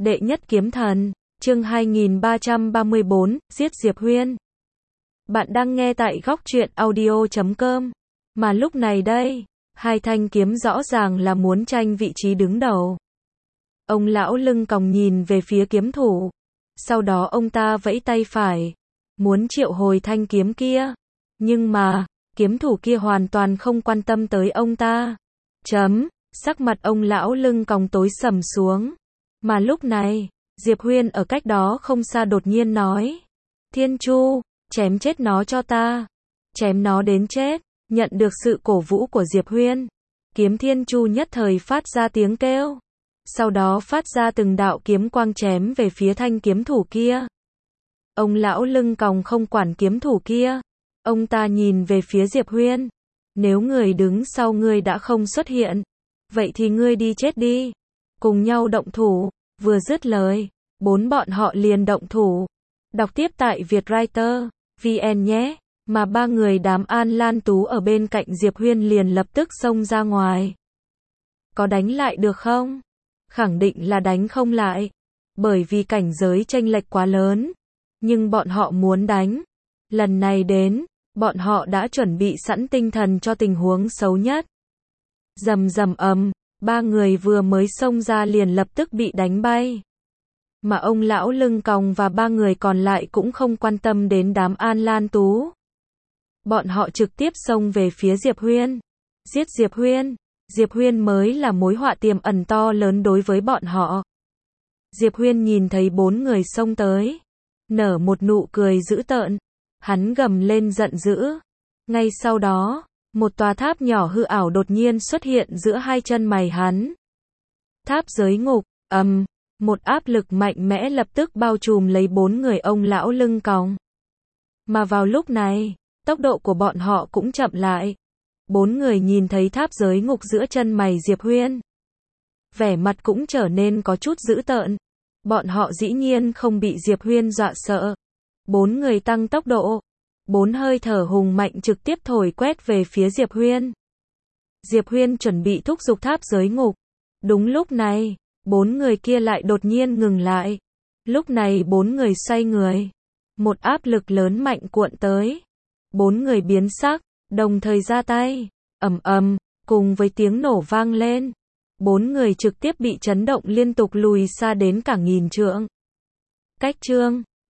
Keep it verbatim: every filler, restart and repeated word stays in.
Đệ nhất kiếm thần, chương hai nghìn ba trăm ba mươi bốn, giết Diệp Huyên. Bạn đang nghe tại góc truyện audio chấm com. Mà lúc này đây, hai thanh kiếm rõ ràng là muốn tranh vị trí đứng đầu. Ông lão lưng còng nhìn về phía kiếm thủ. Sau đó ông ta vẫy tay phải, muốn triệu hồi thanh kiếm kia. Nhưng mà, kiếm thủ kia hoàn toàn không quan tâm tới ông ta. Chấm, sắc mặt ông lão lưng còng tối sầm xuống. Mà lúc này, Diệp Huyên ở cách đó không xa đột nhiên nói. Thiên Chu, chém chết nó cho ta. Chém nó đến chết. Nhận được sự cổ vũ của Diệp Huyên, kiếm Thiên Chu nhất thời phát ra tiếng kêu. Sau đó phát ra từng đạo kiếm quang chém về phía thanh kiếm thủ kia. Ông lão lưng còng không quản kiếm thủ kia. Ông ta nhìn về phía Diệp Huyên. Nếu người đứng sau ngươi đã không xuất hiện, vậy thì ngươi đi chết đi. Cùng nhau động thủ. Vừa dứt lời, bốn bọn họ liền động thủ. Đọc tiếp tại Vietwriter chấm vn nhé. Mà ba người đám An Lan Tú ở bên cạnh Diệp Huyên liền lập tức xông ra ngoài. Có đánh lại được không? Khẳng định là đánh không lại. Bởi vì cảnh giới chênh lệch quá lớn. Nhưng bọn họ muốn đánh. Lần này đến, bọn họ đã chuẩn bị sẵn tinh thần cho tình huống xấu nhất. Rầm rầm ầm, ba người vừa mới xông ra liền lập tức bị đánh bay. Mà ông lão lưng còng và ba người còn lại cũng không quan tâm đến đám An Lan Tú. Bọn họ trực tiếp xông về phía Diệp Huyên. Giết Diệp Huyên. Diệp Huyên mới là mối họa tiềm ẩn to lớn đối với bọn họ. Diệp Huyên nhìn thấy bốn người xông tới, nở một nụ cười dữ tợn. Hắn gầm lên giận dữ. Ngay sau đó, một tòa tháp nhỏ hư ảo đột nhiên xuất hiện giữa hai chân mày hắn. Tháp giới ngục, ầm, um, một áp lực mạnh mẽ lập tức bao trùm lấy bốn người ông lão lưng còng. Mà vào lúc này, tốc độ của bọn họ cũng chậm lại. Bốn người nhìn thấy tháp giới ngục giữa chân mày Diệp Huyên. Vẻ mặt cũng trở nên có chút dữ tợn. Bọn họ dĩ nhiên không bị Diệp Huyên dọa sợ. Bốn người tăng tốc độ. Bốn hơi thở hùng mạnh trực tiếp thổi quét về phía Diệp Huyên. Diệp Huyên chuẩn bị thúc giục tháp giới ngục. Đúng lúc này, bốn người kia lại đột nhiên ngừng lại. Lúc này bốn người xoay người. Một áp lực lớn mạnh cuộn tới. Bốn người biến sắc, đồng thời ra tay. Ầm ầm, cùng với tiếng nổ vang lên. Bốn người trực tiếp bị chấn động liên tục lùi xa đến cả nghìn trượng. Cách chương